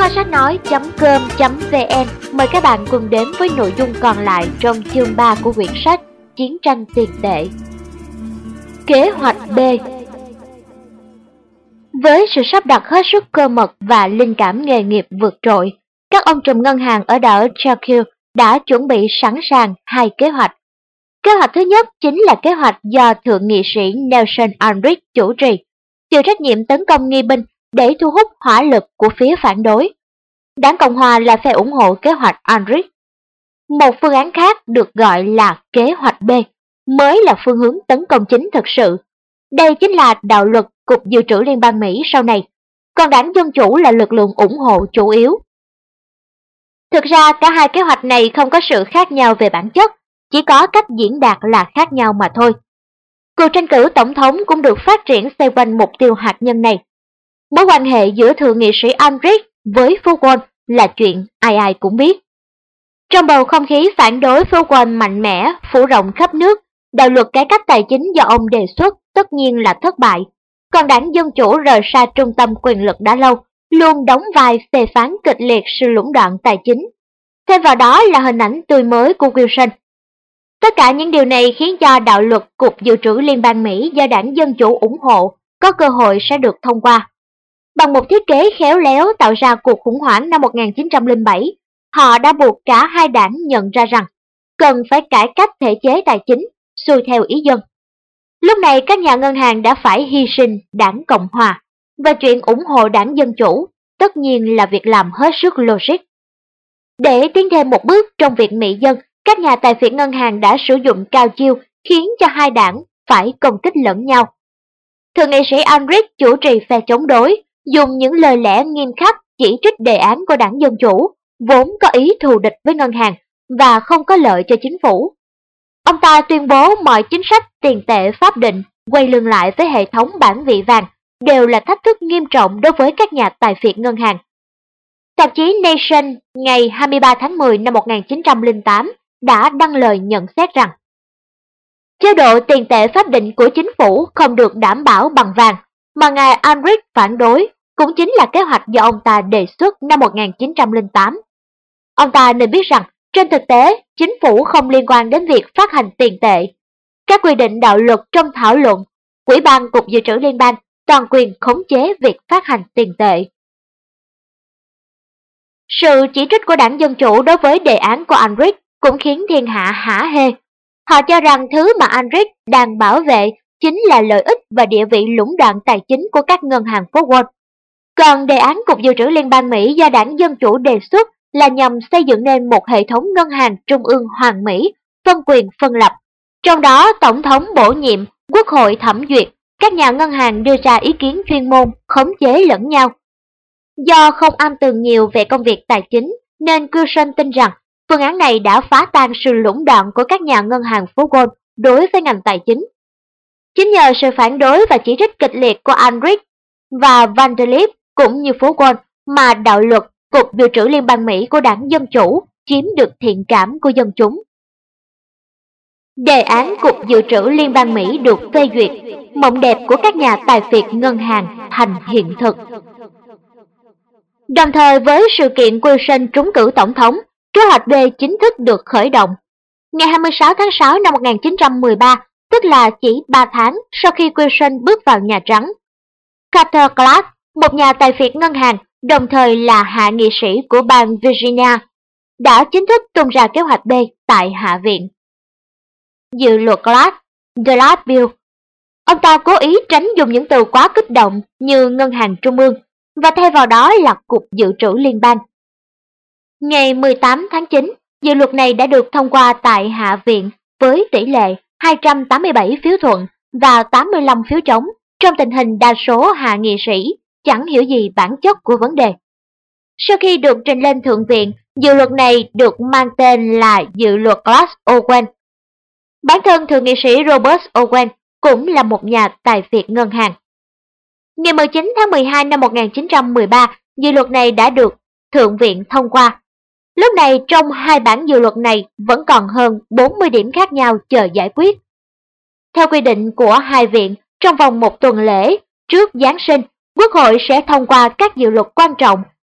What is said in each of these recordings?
Kho sách nói.com.vn mời các bạn cùng đến với nội dung còn lại trong chương 3 của quyển sách Chiến tranh tiền tệ. Kế hoạch B. Với sự sắp đặt hết sức cơ mật và linh cảm nghề nghiệp vượt trội, các ông trùm ngân hàng ở đảo Churchill đã chuẩn bị sẵn sàng hai kế hoạch. Kế hoạch thứ nhất chính là kế hoạch do thượng nghị sĩ Nelson Aldrich chủ trì, chịu trách nhiệm tấn công nghi binh để thu hút hỏa lực của phía phản đối. Đảng Cộng hòa là phe ủng hộ kế hoạch Aldrich. Một phương án khác được gọi là kế hoạch B, mới là phương hướng tấn công chính thực sự. Đây chính là đạo luật Cục Dự trữ Liên bang Mỹ sau này, còn đảng Dân chủ là lực lượng ủng hộ chủ yếu. Thực ra cả hai kế hoạch này không có sự khác nhau về bản chất, chỉ có cách diễn đạt là khác nhau mà thôi. Cuộc tranh cử tổng thống cũng được phát triển xoay quanh mục tiêu hạt nhân này. Mối quan hệ giữa thượng nghị sĩ Aldrich với Phú Quang là chuyện ai ai cũng biết. Trong bầu không khí phản đối Phú Quang mạnh mẽ, phủ rộng khắp nước, đạo luật cải cách tài chính do ông đề xuất tất nhiên là thất bại. Còn đảng Dân chủ rời xa trung tâm quyền lực đã lâu, luôn đóng vai phê phán kịch liệt sự lũng đoạn tài chính. Thêm vào đó là hình ảnh tươi mới của Wilson. Tất cả những điều này khiến cho đạo luật Cục Dự trữ Liên bang Mỹ do đảng Dân chủ ủng hộ có cơ hội sẽ được thông qua. Bằng một thiết kế khéo léo tạo ra cuộc khủng hoảng năm 1907, họ đã buộc cả hai đảng nhận ra rằng cần phải cải cách thể chế tài chính xuôi theo ý dân. Lúc này các nhà ngân hàng đã phải hy sinh đảng Cộng hòa, và chuyện ủng hộ đảng Dân chủ tất nhiên là việc làm hết sức logic. Để tiến thêm một bước trong việc mị dân, các nhà tài phiệt ngân hàng đã sử dụng cao chiêu khiến cho hai đảng phải công kích lẫn nhau. Thượng nghị sĩ Aldrich chủ trì phe chống đối, dùng những lời lẽ nghiêm khắc chỉ trích đề án của đảng Dân chủ, vốn có ý thù địch với ngân hàng và không có lợi cho chính phủ. Ông ta tuyên bố mọi chính sách tiền tệ pháp định quay lưng lại với hệ thống bản vị vàng đều là thách thức nghiêm trọng đối với các nhà tài phiệt ngân hàng. Tạp chí Nation ngày 23 tháng 10 năm 1908 đã đăng lời nhận xét rằng chế độ tiền tệ pháp định của chính phủ không được đảm bảo bằng vàng, mà ngài Aldrich phản đối cũng chính là kế hoạch do ông ta đề xuất năm 1908. Ông ta nên biết rằng trên thực tế, chính phủ không liên quan đến việc phát hành tiền tệ. Các quy định đạo luật trong thảo luận, Ủy ban Cục Dự trữ Liên bang toàn quyền khống chế việc phát hành tiền tệ. Sự chỉ trích của đảng Dân chủ đối với đề án của Aldrich cũng khiến thiên hạ hả hê. Họ cho rằng thứ mà Aldrich đang bảo vệ chính là lợi ích và địa vị lũng đoạn tài chính của các ngân hàng phố Wall. Còn đề án Cục Dự trữ Liên bang Mỹ do đảng Dân chủ đề xuất là nhằm xây dựng nên một hệ thống ngân hàng trung ương hoàn mỹ, phân quyền phân lập. Trong đó Tổng thống bổ nhiệm, Quốc hội thẩm duyệt, các nhà ngân hàng đưa ra ý kiến chuyên môn, khống chế lẫn nhau. Do không am tường nhiều về công việc tài chính, nên Wilson tin rằng phương án này đã phá tan sự lũng đoạn của các nhà ngân hàng phố Wall đối với ngành tài chính. Chính nhờ sự phản đối và chỉ trích kịch liệt của Aldrich và Vanderlip cũng như phố Wall mà đạo luật Cục Dự trữ Liên bang Mỹ của đảng Dân chủ chiếm được thiện cảm của dân chúng. Đề án Cục Dự trữ Liên bang Mỹ được phê duyệt, mộng đẹp của các nhà tài phiệt ngân hàng thành hiện thực. Đồng thời với sự kiện Wilson trúng cử tổng thống, kế hoạch B chính thức được khởi động. Ngày 26 tháng 6 năm 1913, tức là chỉ 3 tháng sau khi Wilson bước vào Nhà Trắng, Carter Clark, một nhà tài phiệt ngân hàng, đồng thời là hạ nghị sĩ của bang Virginia, đã chính thức tung ra kế hoạch B tại Hạ viện. Dự luật Clark, Clark Bill. Ông ta cố ý tránh dùng những từ quá kích động như ngân hàng trung ương, và thay vào đó là Cục Dự trữ Liên bang. Ngày 18 tháng 9, dự luật này đã được thông qua tại Hạ viện với tỷ lệ 287 phiếu thuận và 85 phiếu trống, trong tình hình đa số hạ nghị sĩ chẳng hiểu gì bản chất của vấn đề. Sau khi được trình lên Thượng viện, dự luật này được mang tên là dự luật Glass-Owen. Bản thân thượng nghị sĩ Robert Owen cũng là một nhà tài phiệt ngân hàng. Ngày 19 tháng 12 năm 1913, dự luật này đã được Thượng viện thông qua. Lúc này trong hai bản dự luật này vẫn còn hơn 40 điểm khác nhau chờ giải quyết. Theo quy định của hai viện, trong vòng một tuần lễ trước Giáng sinh, Quốc hội sẽ thông qua các dự luật quan trọng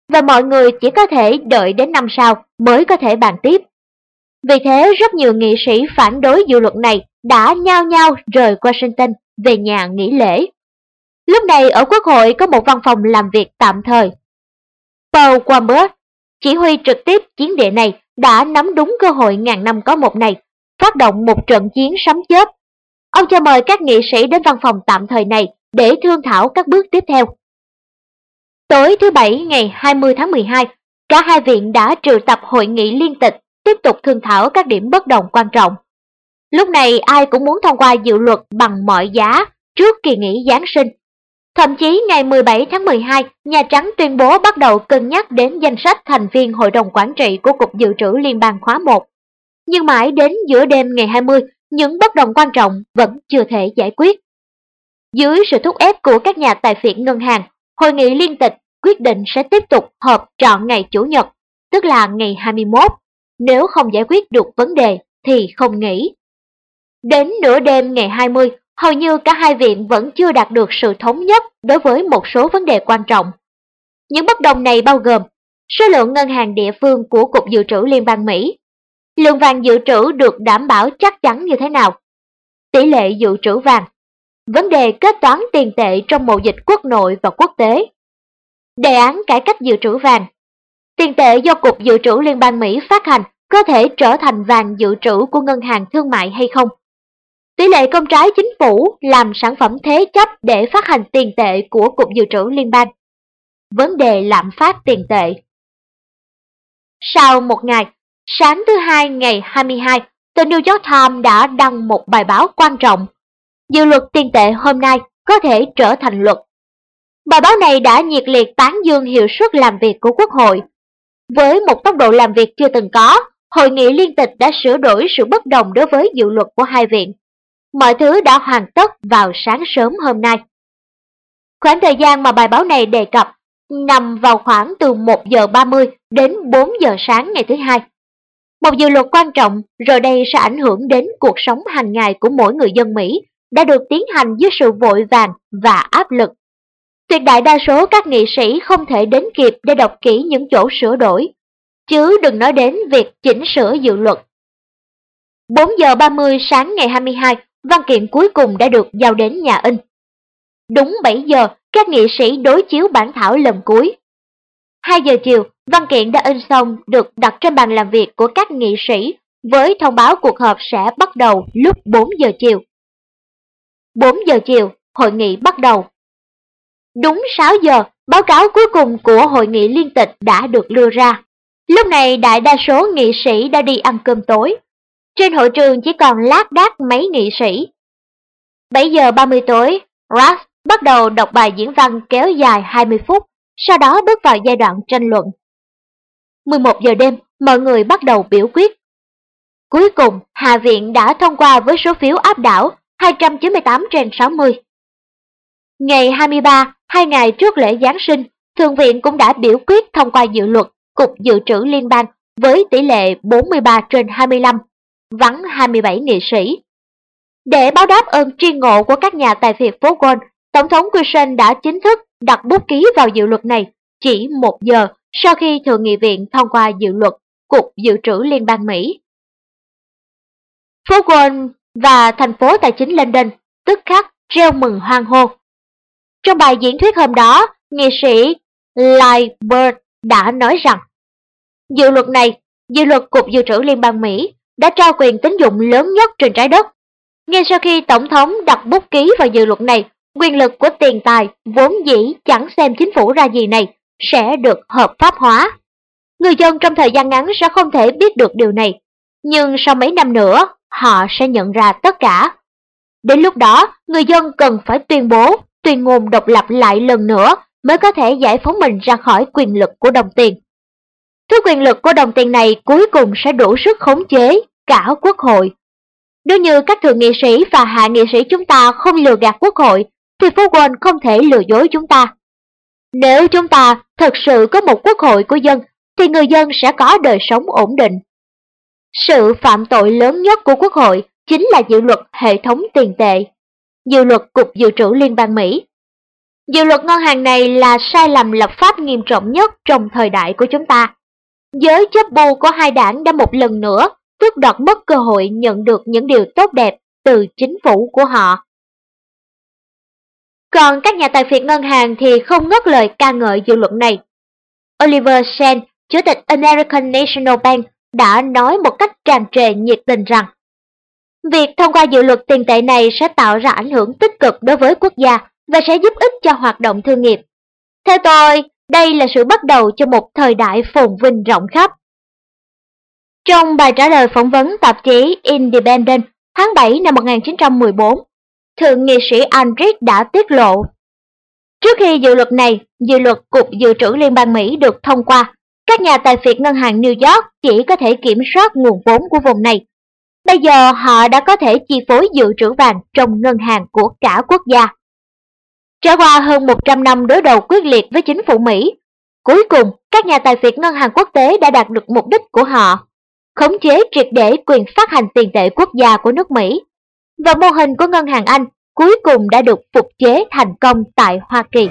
và mọi người chỉ có thể đợi đến năm sau mới có thể bàn tiếp. Vì thế, rất nhiều nghị sĩ phản đối dự luật này đã nhao nhao rời Washington về nhà nghỉ lễ. Lúc này ở Quốc hội có một văn phòng làm việc tạm thời. Paul Walker, chỉ huy trực tiếp chiến địa này, đã nắm đúng cơ hội ngàn năm có một này, phát động một trận chiến sấm chớp. Ông cho mời các nghị sĩ đến văn phòng tạm thời này để thương thảo các bước tiếp theo. Tối thứ Bảy ngày 20 tháng 12, cả hai viện đã triệu tập hội nghị liên tịch tiếp tục thương thảo các điểm bất đồng quan trọng. Lúc này ai cũng muốn thông qua dự luật bằng mọi giá trước kỳ nghỉ Giáng sinh. Thậm chí ngày 17 tháng 12, Nhà Trắng tuyên bố bắt đầu cân nhắc đến danh sách thành viên Hội đồng Quản trị của Cục Dự trữ Liên bang khóa 1. Nhưng mãi đến giữa đêm ngày 20, những bất đồng quan trọng vẫn chưa thể giải quyết. Dưới sự thúc ép của các nhà tài phiệt ngân hàng, hội nghị liên tịch quyết định sẽ tiếp tục họp trọn ngày Chủ nhật, tức là ngày 21. Nếu không giải quyết được vấn đề thì không nghỉ. Đến nửa đêm ngày 20, hầu như cả hai viện vẫn chưa đạt được sự thống nhất đối với một số vấn đề quan trọng. Những bất đồng này bao gồm số lượng ngân hàng địa phương của Cục Dự trữ Liên bang Mỹ, lượng vàng dự trữ được đảm bảo chắc chắn như thế nào, tỷ lệ dự trữ vàng, vấn đề kết toán tiền tệ trong mậu dịch quốc nội và quốc tế, đề án cải cách dự trữ vàng, tiền tệ do Cục Dự trữ Liên bang Mỹ phát hành có thể trở thành vàng dự trữ của ngân hàng thương mại hay không, tỷ lệ công trái chính phủ làm sản phẩm thế chấp để phát hành tiền tệ của Cục Dự trữ Liên bang, vấn đề lạm phát tiền tệ. Sau một ngày, sáng thứ Hai ngày 22, tờ New York Times đã đăng một bài báo quan trọng. Dự luật tiền tệ hôm nay có thể trở thành luật. Bài báo này đã nhiệt liệt tán dương hiệu suất làm việc của Quốc hội. Với một tốc độ làm việc chưa từng có, hội nghị liên tịch đã sửa đổi sự bất đồng đối với dự luật của hai viện. Mọi thứ đã hoàn tất vào sáng sớm hôm nay. Khoảng thời gian mà bài báo này đề cập nằm vào khoảng từ 1 giờ 30 đến 4 giờ sáng ngày thứ Hai. Một dự luật quan trọng rồi đây sẽ ảnh hưởng đến cuộc sống hàng ngày của mỗi người dân Mỹ đã được tiến hành dưới sự vội vàng và áp lực. Tuyệt đại đa số các nghị sĩ không thể đến kịp để đọc kỹ những chỗ sửa đổi, chứ đừng nói đến việc chỉnh sửa dự luật. 4 giờ 30 sáng ngày 22, văn kiện cuối cùng đã được giao đến nhà in. Đúng 7 giờ, các nghị sĩ đối chiếu bản thảo lần cuối. 2 giờ chiều, văn kiện đã in xong được đặt trên bàn làm việc của các nghị sĩ với thông báo cuộc họp sẽ bắt đầu lúc 4 giờ chiều. 4 giờ chiều, hội nghị bắt đầu. Đúng 6 giờ, báo cáo cuối cùng của hội nghị liên tịch đã được đưa ra. Lúc này đại đa số nghị sĩ đã đi ăn cơm tối. Trên hội trường chỉ còn lác đác mấy nghị sĩ. 7 giờ 30 tối, Rush bắt đầu đọc bài diễn văn kéo dài 20 phút, sau đó bước vào giai đoạn tranh luận. 11 giờ đêm, mọi người bắt đầu biểu quyết. Cuối cùng, Hạ viện đã thông qua với số phiếu áp đảo 298/60. Ngày 23, 2 ngày trước lễ Giáng sinh, Thượng viện cũng đã biểu quyết thông qua dự luật Cục Dự trữ Liên bang với tỷ lệ 43/25, vắng 27 nghị sĩ. Để báo đáp ơn tri ngộ của các nhà tài phiệt phố Wall, Tổng thống Wilson đã chính thức đặt bút ký vào dự luật này chỉ 1 giờ sau khi Thượng nghị viện thông qua dự luật Cục Dự trữ Liên bang Mỹ. Phố Wall và thành phố tài chính London tức khắc reo mừng hoan hô. Trong bài diễn thuyết hôm đó, nghị sĩ Lightbird đã nói rằng dự luật này, dự luật Cục Dự trữ Liên bang Mỹ, đã trao quyền tín dụng lớn nhất trên trái đất. Ngay sau khi Tổng thống đặt bút ký vào dự luật này, quyền lực của tiền tài vốn dĩ chẳng xem chính phủ ra gì này sẽ được hợp pháp hóa. Người dân trong thời gian ngắn sẽ không thể biết được điều này, nhưng sau mấy năm nữa, họ sẽ nhận ra tất cả. Đến lúc đó, người dân cần phải tuyên ngôn độc lập lại lần nữa mới có thể giải phóng mình ra khỏi quyền lực của đồng tiền. Thứ quyền lực của đồng tiền này cuối cùng sẽ đủ sức khống chế cả quốc hội. Nếu như các thượng nghị sĩ và hạ nghị sĩ chúng ta không lừa gạt quốc hội, thì phố Wall không thể lừa dối chúng ta. Nếu chúng ta thật sự có một quốc hội của dân, thì người dân sẽ có đời sống ổn định. Sự phạm tội lớn nhất của quốc hội chính là dự luật hệ thống tiền tệ, dự luật Cục Dự trữ Liên bang Mỹ. Dự luật ngân hàng này là sai lầm lập pháp nghiêm trọng nhất trong thời đại của chúng ta. Giới chấp bu của hai đảng đã một lần nữa tước đoạt mất cơ hội nhận được những điều tốt đẹp từ chính phủ của họ. Còn các nhà tài phiệt ngân hàng thì không ngớt lời ca ngợi dự luật này. Oliver Shen, Chủ tịch American National Bank, đã nói một cách tràn trề nhiệt tình rằng việc thông qua dự luật tiền tệ này sẽ tạo ra ảnh hưởng tích cực đối với quốc gia và sẽ giúp ích cho hoạt động thương nghiệp. Theo tôi, đây là sự bắt đầu cho một thời đại phồn vinh rộng khắp. Trong bài trả lời phỏng vấn tạp chí Independent tháng 7 năm 1914, Thượng nghị sĩ Aldrich đã tiết lộ, trước khi dự luật này, dự luật Cục Dự trữ Liên bang Mỹ được thông qua, các nhà tài phiệt ngân hàng New York chỉ có thể kiểm soát nguồn vốn của vùng này. Bây giờ họ đã có thể chi phối dự trữ vàng trong ngân hàng của cả quốc gia. Trải qua hơn 100 năm đối đầu quyết liệt với chính phủ Mỹ, cuối cùng các nhà tài phiệt ngân hàng quốc tế đã đạt được mục đích của họ, khống chế triệt để quyền phát hành tiền tệ quốc gia của nước Mỹ, và mô hình của ngân hàng Anh cuối cùng đã được phục chế thành công tại Hoa Kỳ.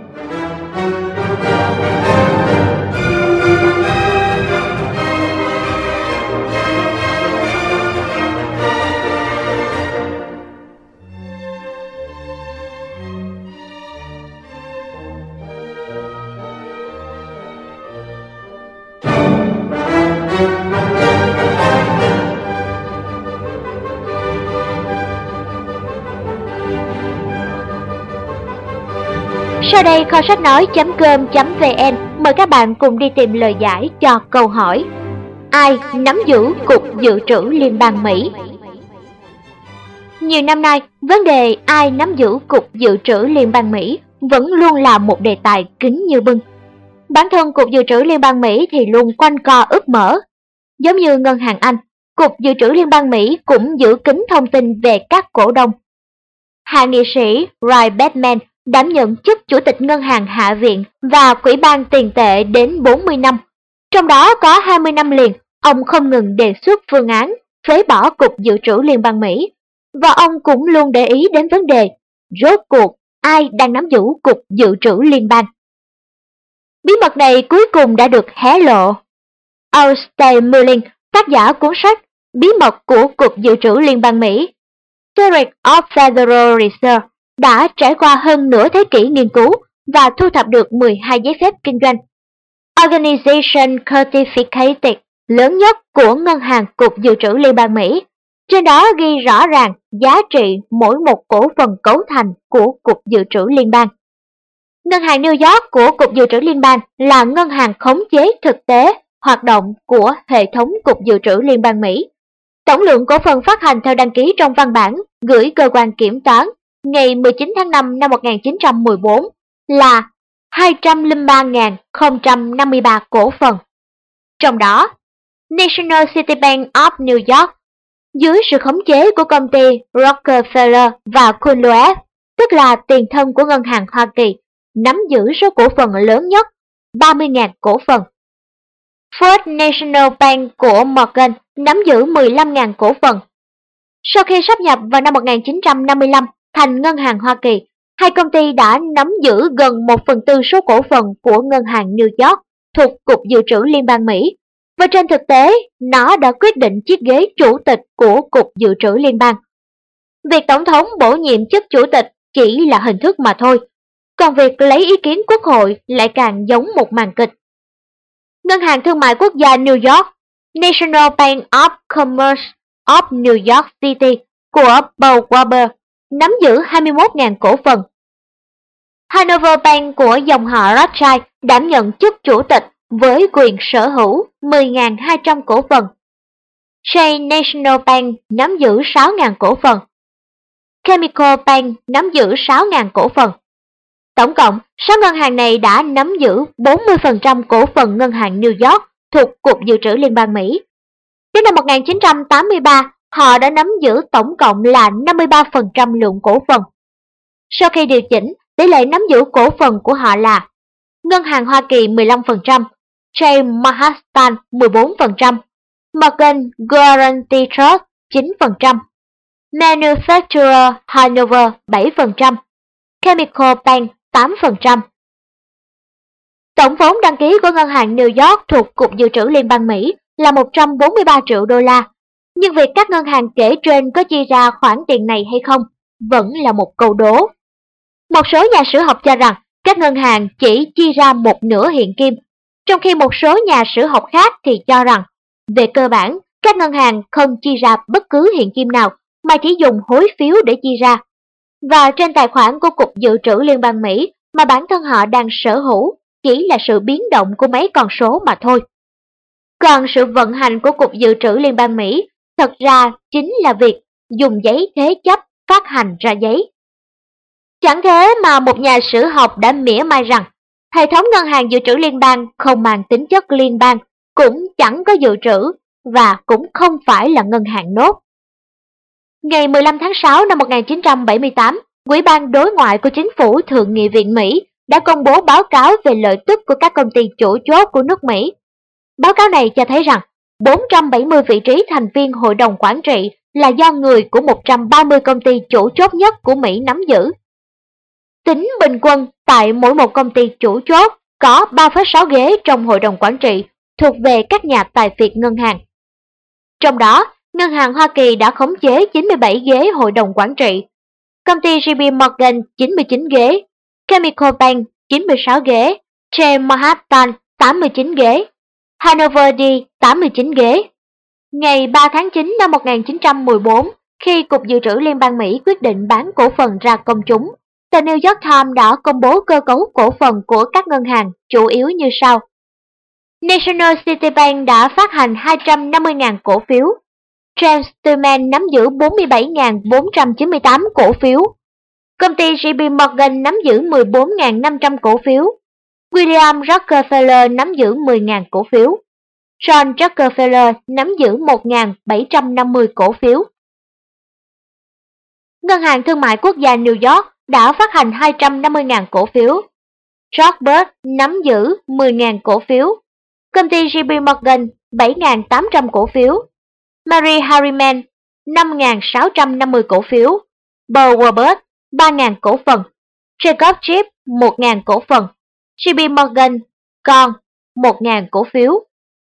Sau đây kho sách nói.com.vn mời các bạn cùng đi tìm lời giải cho câu hỏi: ai nắm giữ Cục Dự trữ Liên bang Mỹ? Nhiều năm nay, vấn đề ai nắm giữ Cục Dự trữ Liên bang Mỹ vẫn luôn là một đề tài kín như bưng. Bản thân Cục Dự trữ Liên bang Mỹ thì luôn quanh co úp mở. Giống như ngân hàng Anh, Cục Dự trữ Liên bang Mỹ cũng giữ kín thông tin về các cổ đông. Hạ nghị sĩ Ray Batman đảm nhận chức Chủ tịch Ngân hàng Hạ viện và Quỹ ban tiền tệ đến 40 năm. Trong đó có 20 năm liền, ông không ngừng đề xuất phương án phế bỏ Cục Dự trữ Liên bang Mỹ. Và ông cũng luôn để ý đến vấn đề rốt cuộc ai đang nắm giữ Cục Dự trữ Liên bang. Bí mật này cuối cùng đã được hé lộ. Alistair Mullen, tác giả cuốn sách Bí mật của Cục Dự trữ Liên bang Mỹ, Theory of Federal Reserve, đã trải qua hơn nửa thế kỷ nghiên cứu và thu thập được 12 giấy phép kinh doanh Organization Certificated lớn nhất của Ngân hàng Cục Dự trữ Liên bang Mỹ. Trên đó ghi rõ ràng giá trị mỗi một cổ phần cấu thành của Cục Dự trữ Liên bang. Ngân hàng New York của Cục Dự trữ Liên bang là ngân hàng khống chế thực tế hoạt động của hệ thống Cục Dự trữ Liên bang Mỹ. Tổng lượng cổ phần phát hành theo đăng ký trong văn bản gửi cơ quan kiểm toán ngày 19 tháng 5 năm 1914 là 203.053 cổ phần. Trong đó, National City Bank of New York, dưới sự khống chế của công ty Rockefeller và Kunloef, tức là tiền thân của ngân hàng Hoa Kỳ, nắm giữ số cổ phần lớn nhất, 30.000 cổ phần. First National Bank của Morgan nắm giữ 15.000 cổ phần. Sau khi sáp nhập vào năm 1955 thành ngân hàng Hoa Kỳ, hai công ty đã nắm giữ gần 1/4 số cổ phần của ngân hàng New York thuộc Cục Dự trữ Liên bang Mỹ, và trên thực tế, nó đã quyết định chiếc ghế chủ tịch của Cục Dự trữ Liên bang. Việc Tổng thống bổ nhiệm chức chủ tịch chỉ là hình thức mà thôi, còn việc lấy ý kiến Quốc hội lại càng giống một màn kịch. Ngân hàng Thương mại Quốc gia New York, National Bank of Commerce of New York City của Paul Warburg nắm giữ 21.000 cổ phần. Hanover Bank của dòng họ Rothschild đảm nhận chức chủ tịch với quyền sở hữu 10.200 cổ phần. Chase National Bank nắm giữ 6.000 cổ phần. Chemical Bank nắm giữ 6.000 cổ phần. Tổng cộng, 6 ngân hàng này đã nắm giữ 40% cổ phần ngân hàng New York thuộc Cục Dự trữ Liên bang Mỹ. Đến năm 1983, họ đã nắm giữ tổng cộng là 53% lượng cổ phần. Sau khi điều chỉnh, tỷ lệ nắm giữ cổ phần của họ là Ngân hàng Hoa Kỳ 15%, Chase Manhattan 14%, Morgan Guaranty Trust 9%, Manufacturer Hanover 7%, Chemical Bank 8%. Tổng vốn đăng ký của ngân hàng New York thuộc Cục Dự trữ Liên bang Mỹ là 143 triệu đô la, nhưng việc các ngân hàng kể trên có chi ra khoản tiền này hay không vẫn là một câu đố. Một số nhà sử học cho rằng các ngân hàng chỉ chi ra một nửa hiện kim, trong khi một số nhà sử học khác thì cho rằng về cơ bản các ngân hàng không chi ra bất cứ hiện kim nào mà chỉ dùng hối phiếu để chi ra. Và trên tài khoản của Cục Dự trữ Liên bang Mỹ mà bản thân họ đang sở hữu chỉ là sự biến động của mấy con số mà thôi. Còn sự vận hành của Cục Dự trữ Liên bang Mỹ thật ra chính là việc dùng giấy thế chấp phát hành ra giấy. Chẳng thế mà một nhà sử học đã mỉa mai rằng hệ thống ngân hàng dự trữ liên bang không mang tính chất liên bang, cũng chẳng có dự trữ và cũng không phải là ngân hàng nốt. Ngày 15 tháng 6 năm 1978, Ủy ban Đối ngoại của Chính phủ Thượng nghị viện Mỹ đã công bố báo cáo về lợi tức của các công ty chủ chốt của nước Mỹ. Báo cáo này cho thấy rằng 470 vị trí thành viên hội đồng quản trị là do người của 130 công ty chủ chốt nhất của Mỹ nắm giữ. Tính bình quân tại mỗi một công ty chủ chốt có 3,6 ghế trong hội đồng quản trị thuộc về các nhà tài phiệt ngân hàng. Trong đó, ngân hàng Hoa Kỳ đã khống chế 97 ghế hội đồng quản trị, công ty JP Morgan 99 ghế, Chemical Bank 96 ghế, Chase Manhattan 89 ghế, Hanover D 89 ghế. Ngày 3 tháng 9 năm 1914, khi Cục Dự trữ Liên bang Mỹ quyết định bán cổ phần ra công chúng, tờ New York Times đã công bố cơ cấu cổ phần của các ngân hàng chủ yếu như sau. National City Bank đã phát hành 250.000 cổ phiếu, James Stillman nắm giữ 47.498 cổ phiếu, công ty JP Morgan nắm giữ 14.500 cổ phiếu, William Rockefeller nắm giữ 10.000 cổ phiếu, John Rockefeller nắm giữ 1.750 cổ phiếu. Ngân hàng Thương mại Quốc gia New York đã phát hành 250.000 cổ phiếu, Rothschild nắm giữ 10.000 cổ phiếu, công ty JP Morgan 7.800 cổ phiếu, Mary Harriman 5.650 cổ phiếu, Paul Robert 3.000 cổ phần, Jacob Chip 1.000 cổ phần, JP Morgan còn 1.000 cổ phiếu.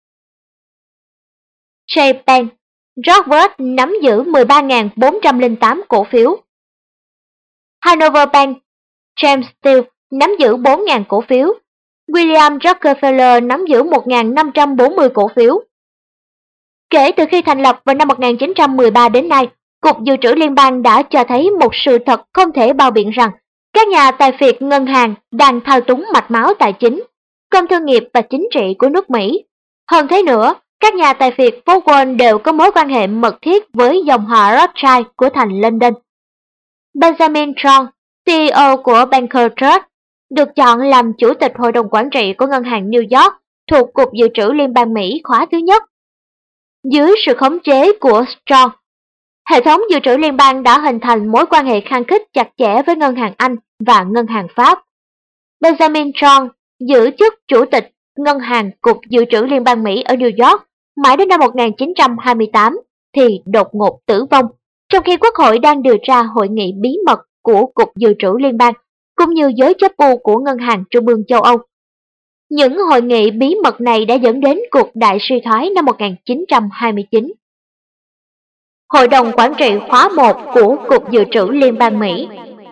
Chase Bank, Rothschild nắm giữ 13.408 cổ phiếu. Hanover Bank, James Steele nắm giữ 4.000 cổ phiếu. William Rockefeller nắm giữ 1.540 cổ phiếu. Kể từ khi thành lập vào năm 1913 đến nay, Cục Dự trữ Liên bang đã cho thấy một sự thật không thể bao biện rằng các nhà tài phiệt ngân hàng đang thao túng mạch máu tài chính, công thương nghiệp và chính trị của nước Mỹ. Hơn thế nữa, các nhà tài phiệt phố Wall đều có mối quan hệ mật thiết với dòng họ Rothschild của thành London. Benjamin Trump, CEO của Banker Trust, được chọn làm chủ tịch hội đồng quản trị của ngân hàng New York thuộc Cục Dự trữ Liên bang Mỹ khóa thứ nhất. Dưới sự khống chế của Strong, hệ thống dự trữ liên bang đã hình thành mối quan hệ khăng khít chặt chẽ với ngân hàng Anh và ngân hàng Pháp. Benjamin Trump giữ chức chủ tịch ngân hàng Cục Dự trữ Liên bang Mỹ ở New York mãi đến năm 1928 thì đột ngột tử vong, trong khi Quốc hội đang điều tra hội nghị bí mật của Cục Dự trữ Liên bang, cũng như giới chấp bu của Ngân hàng Trung ương châu Âu. Những hội nghị bí mật này đã dẫn đến cuộc đại suy thoái năm 1929. Hội đồng quản trị khóa 1 của Cục Dự trữ Liên bang Mỹ.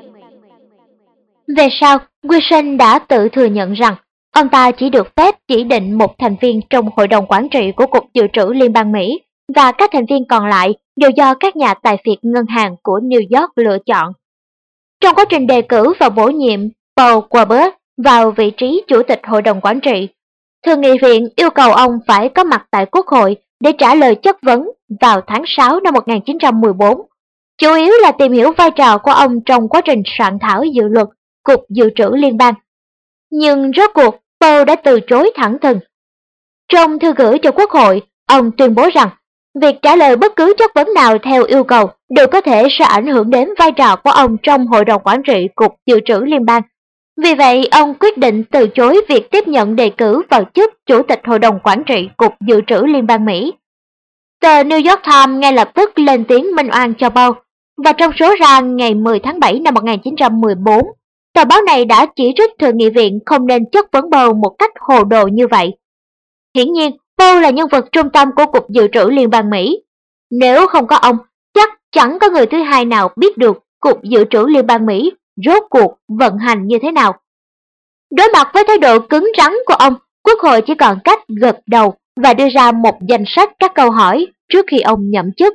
Về sau, Wilson đã tự thừa nhận rằng ông ta chỉ được phép chỉ định một thành viên trong hội đồng quản trị của Cục Dự trữ Liên bang Mỹ, và các thành viên còn lại đều do các nhà tài phiệt ngân hàng của New York lựa chọn. Trong quá trình đề cử và bổ nhiệm Paul Robert vào vị trí chủ tịch hội đồng quản trị, Thượng nghị viện yêu cầu ông phải có mặt tại Quốc hội để trả lời chất vấn vào tháng 6 năm 1914, chủ yếu là tìm hiểu vai trò của ông trong quá trình soạn thảo dự luật Cục Dự trữ Liên bang. Nhưng rốt cuộc, Paul đã từ chối thẳng thừng. Trong thư gửi cho Quốc hội, ông tuyên bố rằng việc trả lời bất cứ chất vấn nào theo yêu cầu đều có thể sẽ ảnh hưởng đến vai trò của ông trong Hội đồng Quản trị Cục Dự trữ Liên bang. Vì vậy, ông quyết định từ chối việc tiếp nhận đề cử vào chức Chủ tịch Hội đồng Quản trị Cục Dự trữ Liên bang Mỹ. Tờ New York Times ngay lập tức lên tiếng minh oan cho Paul, và trong số ra ngày 10 tháng 7 năm 1914, Tờ báo này đã chỉ trích Thượng nghị viện không nên chất vấn Bầu một cách hồ đồ như vậy. Hiển nhiên, Bầu là nhân vật trung tâm của Cục Dự trữ Liên bang Mỹ. Nếu không có ông, chắc chẳng có người thứ hai nào biết được Cục Dự trữ Liên bang Mỹ rốt cuộc vận hành như thế nào. Đối mặt với thái độ cứng rắn của ông, Quốc hội chỉ còn cách gật đầu và đưa ra một danh sách các câu hỏi trước khi ông nhậm chức.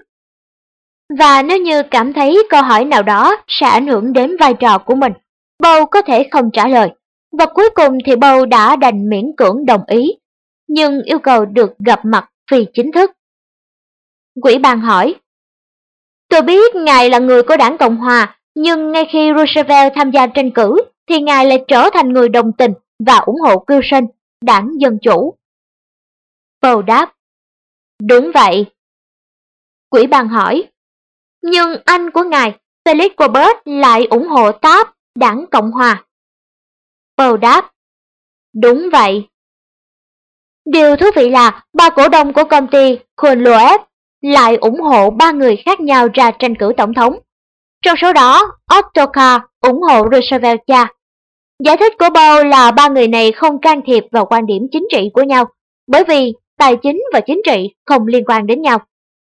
Và nếu như cảm thấy câu hỏi nào đó sẽ ảnh hưởng đến vai trò của mình, Bầu có thể không trả lời, và cuối cùng thì Bầu đã đành miễn cưỡng đồng ý, nhưng yêu cầu được gặp mặt phi chính thức. Ủy ban hỏi: "Tôi biết ngài là người của đảng Cộng Hòa, nhưng ngay khi Roosevelt tham gia tranh cử, thì ngài lại trở thành người đồng tình và ủng hộ Wilson, đảng Dân Chủ." Bầu đáp: "Đúng vậy." Ủy ban hỏi: "Nhưng anh của ngài, Felix Robert, lại ủng hộ Taft, đảng Cộng Hòa." Bầu đáp: "Đúng vậy." Điều thú vị là ba cổ đông của công ty Kunloeb lại ủng hộ ba người khác nhau ra tranh cử tổng thống. Trong số đó, Otto Carr ủng hộ Roosevelt cha. Giải thích của Bầu là ba người này không can thiệp vào quan điểm chính trị của nhau, bởi vì tài chính và chính trị không liên quan đến nhau.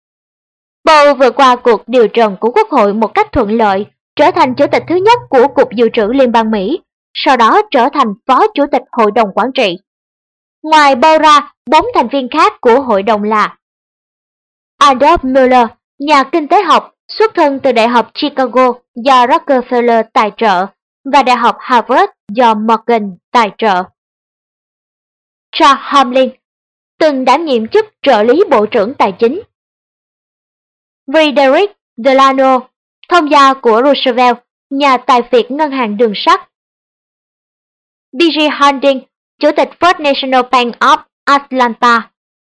Bầu vượt qua cuộc điều trần của Quốc hội một cách thuận lợi, trở thành chủ tịch thứ nhất của Cục Dự trữ Liên bang Mỹ, sau đó trở thành phó chủ tịch Hội đồng Quản trị. Ngoài Bầu ra, 4 thành viên khác của hội đồng là Adolf Mueller, nhà kinh tế học, xuất thân từ Đại học Chicago do Rockefeller tài trợ và Đại học Harvard do Morgan tài trợ. Charles Hamlin, từng đảm nhiệm chức trợ lý Bộ trưởng Tài chính. Frederick Delano, thông gia của Roosevelt, nhà tài phiệt ngân hàng đường sắt. B.G. Harding, chủ tịch First National Bank of Atlanta.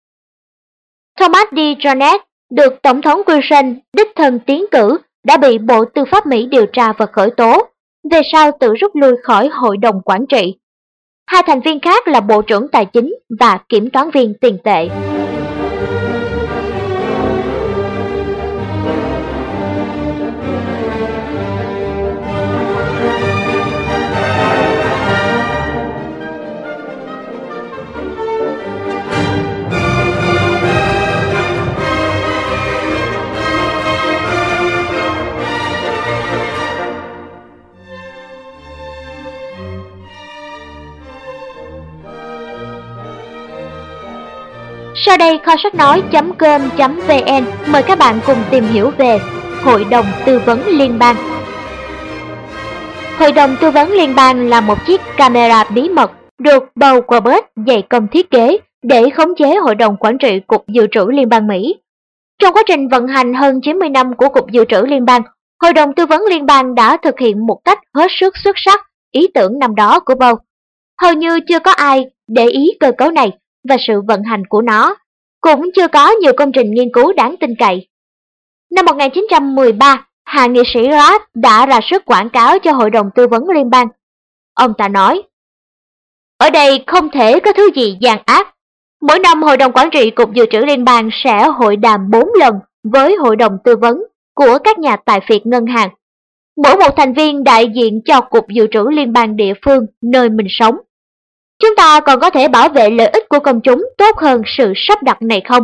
Thomas D. Jones, được Tổng thống Wilson đích thân tiến cử, đã bị Bộ Tư pháp Mỹ điều tra và khởi tố, về sau tự rút lui khỏi Hội đồng Quản trị. Hai thành viên khác là Bộ trưởng Tài chính và Kiểm toán viên tiền tệ. Sau đây kho sách nói.com.vn mời các bạn cùng tìm hiểu về Hội đồng Tư vấn Liên bang. Hội đồng Tư vấn Liên bang là một chiếc camera bí mật được Bầu Robert dày công thiết kế để khống chế Hội đồng Quản trị Cục Dự trữ Liên bang Mỹ. Trong quá trình vận hành hơn 90 năm của Cục Dự trữ Liên bang, Hội đồng Tư vấn Liên bang đã thực hiện một cách hết sức xuất sắc ý tưởng năm đó của Bầu. Hầu như chưa có ai để ý cơ cấu này và sự vận hành của nó, cũng chưa có nhiều công trình nghiên cứu đáng tin cậy. Năm 1913, hạ nghị sĩ Ross đã ra sức quảng cáo cho Hội đồng Tư vấn Liên bang. Ông ta nói: "Ở đây không thể có thứ gì gian ác. Mỗi năm Hội đồng Quản trị Cục Dự trữ Liên bang sẽ hội đàm 4 lần với Hội đồng Tư vấn của các nhà tài phiệt ngân hàng. Mỗi một thành viên đại diện cho Cục Dự trữ Liên bang địa phương nơi mình sống. Chúng ta còn có thể bảo vệ lợi ích của công chúng tốt hơn sự sắp đặt này không?"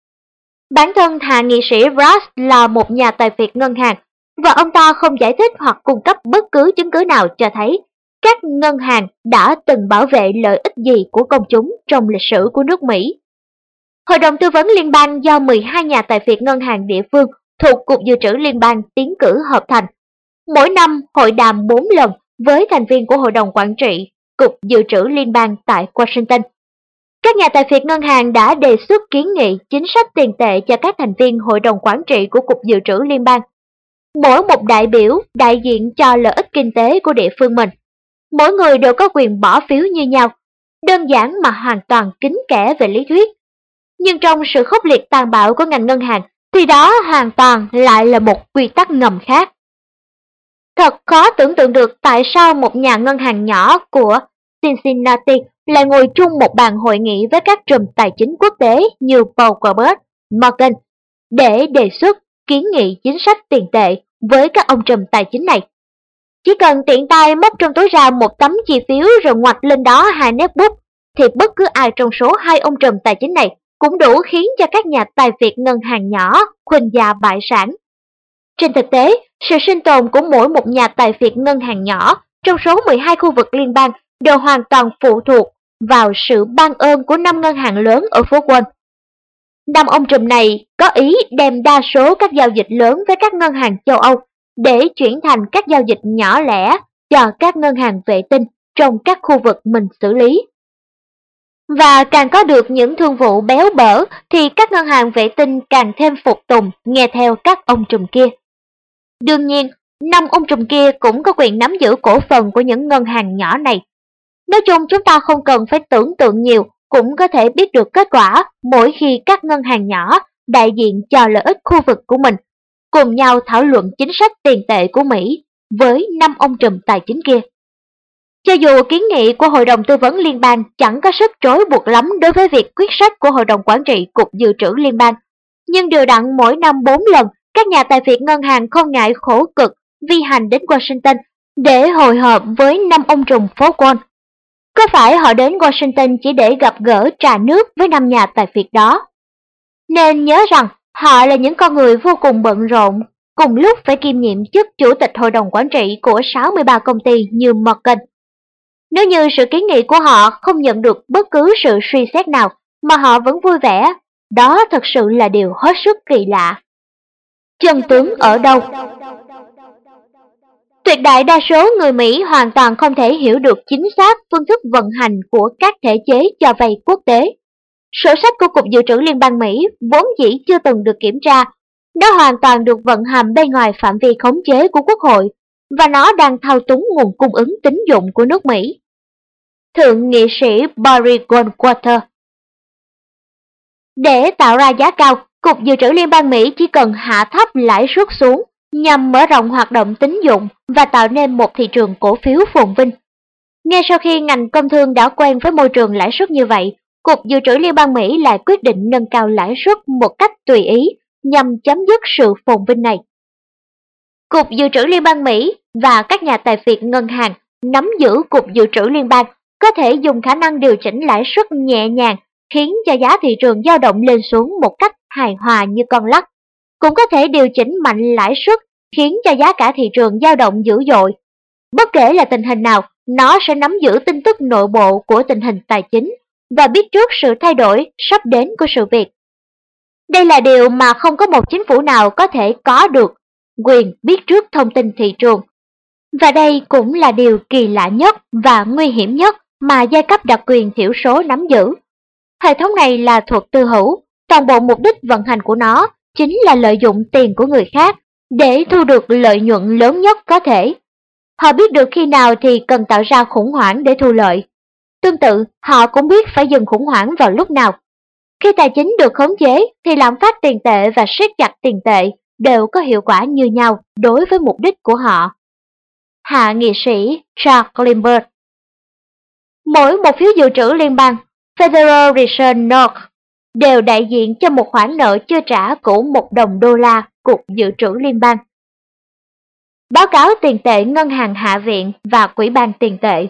Bản thân hạ nghị sĩ Ross là một nhà tài phiệt ngân hàng, và ông ta không giải thích hoặc cung cấp bất cứ chứng cứ nào cho thấy các ngân hàng đã từng bảo vệ lợi ích gì của công chúng trong lịch sử của nước Mỹ. Hội đồng Tư vấn Liên bang do 12 nhà tài phiệt ngân hàng địa phương thuộc Cục Dự trữ Liên bang tiến cử hợp thành. Mỗi năm hội đàm 4 lần với thành viên của Hội đồng Quản trị Cục Dự trữ Liên bang tại Washington. Các nhà tài phiệt ngân hàng đã đề xuất kiến nghị chính sách tiền tệ cho các thành viên Hội đồng Quản trị của Cục Dự trữ Liên bang. Mỗi một đại biểu đại diện cho lợi ích kinh tế của địa phương mình. Mỗi người đều có quyền bỏ phiếu như nhau, đơn giản mà hoàn toàn kín kẽ về lý thuyết. Nhưng trong sự khốc liệt tàn bạo của ngành ngân hàng, thì đó hoàn toàn lại là một quy tắc ngầm khác. Thật khó tưởng tượng được tại sao một nhà ngân hàng nhỏ của Cincinnati lại ngồi chung một bàn hội nghị với các trùm tài chính quốc tế như Paul Robert, Morgan để đề xuất kiến nghị chính sách tiền tệ với các ông trùm tài chính này. Chỉ cần tiện tay móc trong túi ra một tấm chi phiếu rồi ngoặt lên đó hai nét bút, thì bất cứ ai trong số hai ông trùm tài chính này cũng đủ khiến cho các nhà tài phiệt ngân hàng nhỏ khuynh gia bại sản. Trên thực tế, sự sinh tồn của mỗi một nhà tài phiệt ngân hàng nhỏ trong số 12 khu vực liên bang đều hoàn toàn phụ thuộc vào sự ban ơn của 5 ngân hàng lớn ở phố Wall. 5 ông trùm này có ý đem đa số các giao dịch lớn với các ngân hàng châu Âu để chuyển thành các giao dịch nhỏ lẻ cho các ngân hàng vệ tinh trong các khu vực mình xử lý. Và càng có được những thương vụ béo bở thì các ngân hàng vệ tinh càng thêm phục tùng nghe theo các ông trùm kia. Đương nhiên, 5 ông trùm kia cũng có quyền nắm giữ cổ phần của những ngân hàng nhỏ này. Nói chung chúng ta không cần phải tưởng tượng nhiều cũng có thể biết được kết quả mỗi khi các ngân hàng nhỏ đại diện cho lợi ích khu vực của mình cùng nhau thảo luận chính sách tiền tệ của Mỹ với 5 ông trùm tài chính kia. Cho dù kiến nghị của Hội đồng Tư vấn Liên bang chẳng có sức trói buộc lắm đối với việc quyết sách của Hội đồng Quản trị Cục Dự trữ Liên bang, nhưng đều đặn mỗi năm 4 lần, các nhà tài phiệt ngân hàng không ngại khổ cực vi hành đến Washington để hội họp với 5 ông trùm phố Wall. Có phải họ đến Washington chỉ để gặp gỡ trà nước với 5 nhà tài phiệt đó? Nên nhớ rằng họ là những con người vô cùng bận rộn, cùng lúc phải kiêm nhiệm chức chủ tịch hội đồng quản trị của 63 công ty như Morgan. Nếu như sự kiến nghị của họ không nhận được bất cứ sự suy xét nào mà họ vẫn vui vẻ, đó thật sự là điều hết sức kỳ lạ. Chân tướng ở đâu? Tuyệt đại đa số người Mỹ hoàn toàn không thể hiểu được chính xác phương thức vận hành của các thể chế cho vay quốc tế. Sổ sách của Cục Dự trữ Liên bang Mỹ vốn dĩ chưa từng được kiểm tra, nó hoàn toàn được vận hành bên ngoài phạm vi khống chế của Quốc hội và nó đang thao túng nguồn cung ứng tín dụng của nước Mỹ. Thượng nghị sĩ Barry Goldwater. Để tạo ra giá cao, Cục Dự trữ Liên bang Mỹ chỉ cần hạ thấp lãi suất xuống nhằm mở rộng hoạt động tín dụng và tạo nên một thị trường cổ phiếu phồn vinh. Ngay sau khi ngành công thương đã quen với môi trường lãi suất như vậy, Cục Dự trữ Liên bang Mỹ lại quyết định nâng cao lãi suất một cách tùy ý nhằm chấm dứt sự phồn vinh này. Cục Dự trữ Liên bang Mỹ và các nhà tài phiệt ngân hàng nắm giữ Cục Dự trữ Liên bang có thể dùng khả năng điều chỉnh lãi suất nhẹ nhàng khiến cho giá thị trường dao động lên xuống một cách hài hòa như con lắc. Cũng có thể điều chỉnh mạnh lãi suất khiến cho giá cả thị trường dao động dữ dội. Bất kể là tình hình nào, nó sẽ nắm giữ tin tức nội bộ của tình hình tài chính và biết trước sự thay đổi sắp đến của sự việc. Đây là điều mà không có một chính phủ nào có thể có được, quyền biết trước thông tin thị trường. Và đây cũng là điều kỳ lạ nhất và nguy hiểm nhất mà giai cấp đặc quyền thiểu số nắm giữ. Hệ thống này là thuật tư hữu, toàn bộ mục đích vận hành của nó chính là lợi dụng tiền của người khác để thu được lợi nhuận lớn nhất có thể. Họ biết được khi nào thì cần tạo ra khủng hoảng để thu lợi. Tương tự, họ cũng biết phải dừng khủng hoảng vào lúc nào. Khi tài chính được khống chế thì lạm phát tiền tệ và siết chặt tiền tệ đều có hiệu quả như nhau đối với mục đích của họ. Hạ nghị sĩ Charles Lindbergh. Mỗi một phiếu dự trữ liên bang Federal Reserve Note đều đại diện cho một khoản nợ chưa trả của $1 Cục Dự trữ Liên bang. Báo cáo tiền tệ Ngân hàng Hạ viện và Quỹ ban tiền tệ.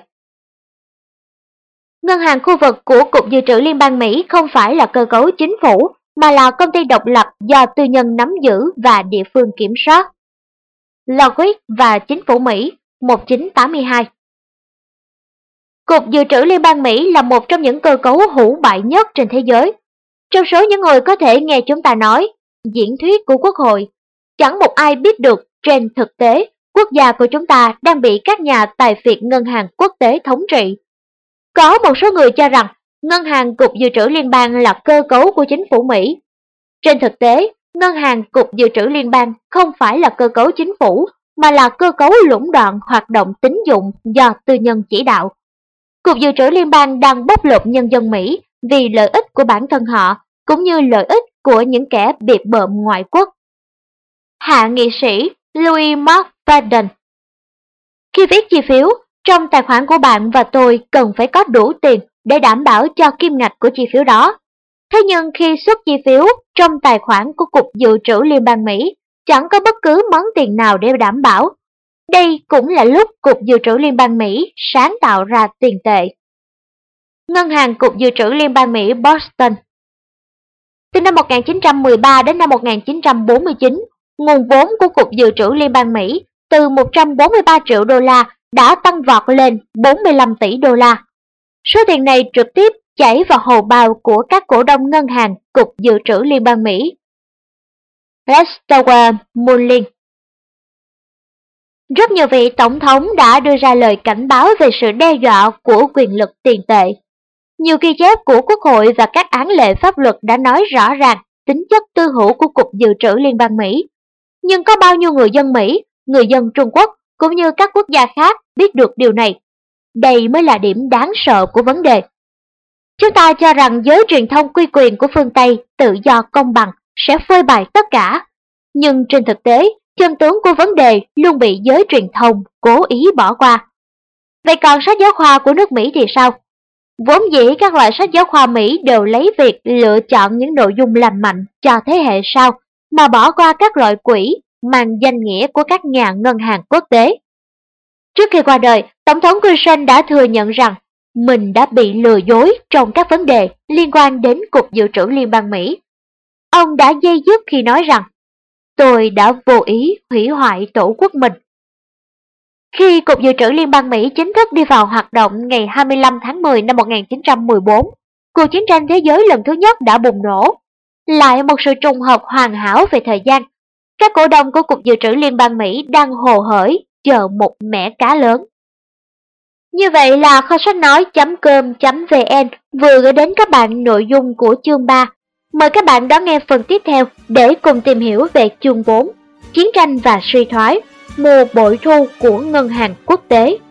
Ngân hàng khu vực của Cục Dự trữ Liên bang Mỹ không phải là cơ cấu chính phủ, mà là công ty độc lập do tư nhân nắm giữ và địa phương kiểm soát. Lockheed và Chính phủ Mỹ, 1982. Cục Dự trữ Liên bang Mỹ là một trong những cơ cấu hủ bại nhất trên thế giới. Trong số những người có thể nghe chúng ta nói, diễn thuyết của Quốc hội, chẳng một ai biết được trên thực tế quốc gia của chúng ta đang bị các nhà tài phiệt ngân hàng quốc tế thống trị. Có một số người cho rằng Ngân hàng Cục Dự trữ Liên bang là cơ cấu của chính phủ Mỹ. Trên thực tế, Ngân hàng Cục Dự trữ Liên bang không phải là cơ cấu chính phủ, mà là cơ cấu lũng đoạn hoạt động tín dụng do tư nhân chỉ đạo. Cục Dự trữ Liên bang đang bóc lột nhân dân Mỹ vì lợi ích của bản thân họ, cũng như lợi ích của những kẻ biệt bợm ngoại quốc. Hạ nghị sĩ Louis Mark Biden. Khi viết chi phiếu, trong tài khoản của bạn và tôi cần phải có đủ tiền để đảm bảo cho kim ngạch của chi phiếu đó. Thế nhưng khi xuất chi phiếu trong tài khoản của Cục Dự trữ Liên bang Mỹ, chẳng có bất cứ món tiền nào để đảm bảo. Đây cũng là lúc Cục Dự trữ Liên bang Mỹ sáng tạo ra tiền tệ. Ngân hàng Cục Dự trữ Liên bang Mỹ Boston. Từ năm 1913 đến năm 1949, nguồn vốn của Cục Dự trữ Liên bang Mỹ từ 143 triệu đô la đã tăng vọt lên 45 tỷ đô la. Số tiền này trực tiếp chảy vào hầu bao của các cổ đông ngân hàng Cục Dự trữ Liên bang Mỹ. Lester Mullin. Rất nhiều vị tổng thống đã đưa ra lời cảnh báo về sự đe dọa của quyền lực tiền tệ. Nhiều ghi chép của Quốc hội và các án lệ pháp luật đã nói rõ ràng tính chất tư hữu của Cục Dự trữ Liên bang Mỹ. Nhưng có bao nhiêu người dân Mỹ, người dân Trung Quốc cũng như các quốc gia khác biết được điều này? Đây mới là điểm đáng sợ của vấn đề. Chúng ta cho rằng giới truyền thông quy quyền của phương Tây tự do công bằng sẽ phơi bày tất cả. Nhưng trên thực tế, chân tướng của vấn đề luôn bị giới truyền thông cố ý bỏ qua. Vậy còn sách giáo khoa của nước Mỹ thì sao? Vốn dĩ các loại sách giáo khoa Mỹ đều lấy việc lựa chọn những nội dung lành mạnh cho thế hệ sau mà bỏ qua các loại quỹ mang danh nghĩa của các nhà ngân hàng quốc tế. Trước khi qua đời, Tổng thống Wilson đã thừa nhận rằng mình đã bị lừa dối trong các vấn đề liên quan đến Cục Dự trữ Liên bang Mỹ. Ông đã dây dứt khi nói rằng, tôi đã vô ý hủy hoại tổ quốc mình. Khi Cục Dự trữ Liên bang Mỹ chính thức đi vào hoạt động ngày 25 tháng 10 năm 1914, cuộc chiến tranh thế giới lần thứ nhất đã bùng nổ. Lại một sự trùng hợp hoàn hảo về thời gian, các cổ đông của Cục Dự trữ Liên bang Mỹ đang hồ hởi chờ một mẻ cá lớn. Như vậy là kho sách nói.com.vn vừa gửi đến các bạn nội dung của chương 3. Mời các bạn đón nghe phần tiếp theo để cùng tìm hiểu về chương 4, chiến tranh và suy thoái, mùa bội thu của ngân hàng quốc tế.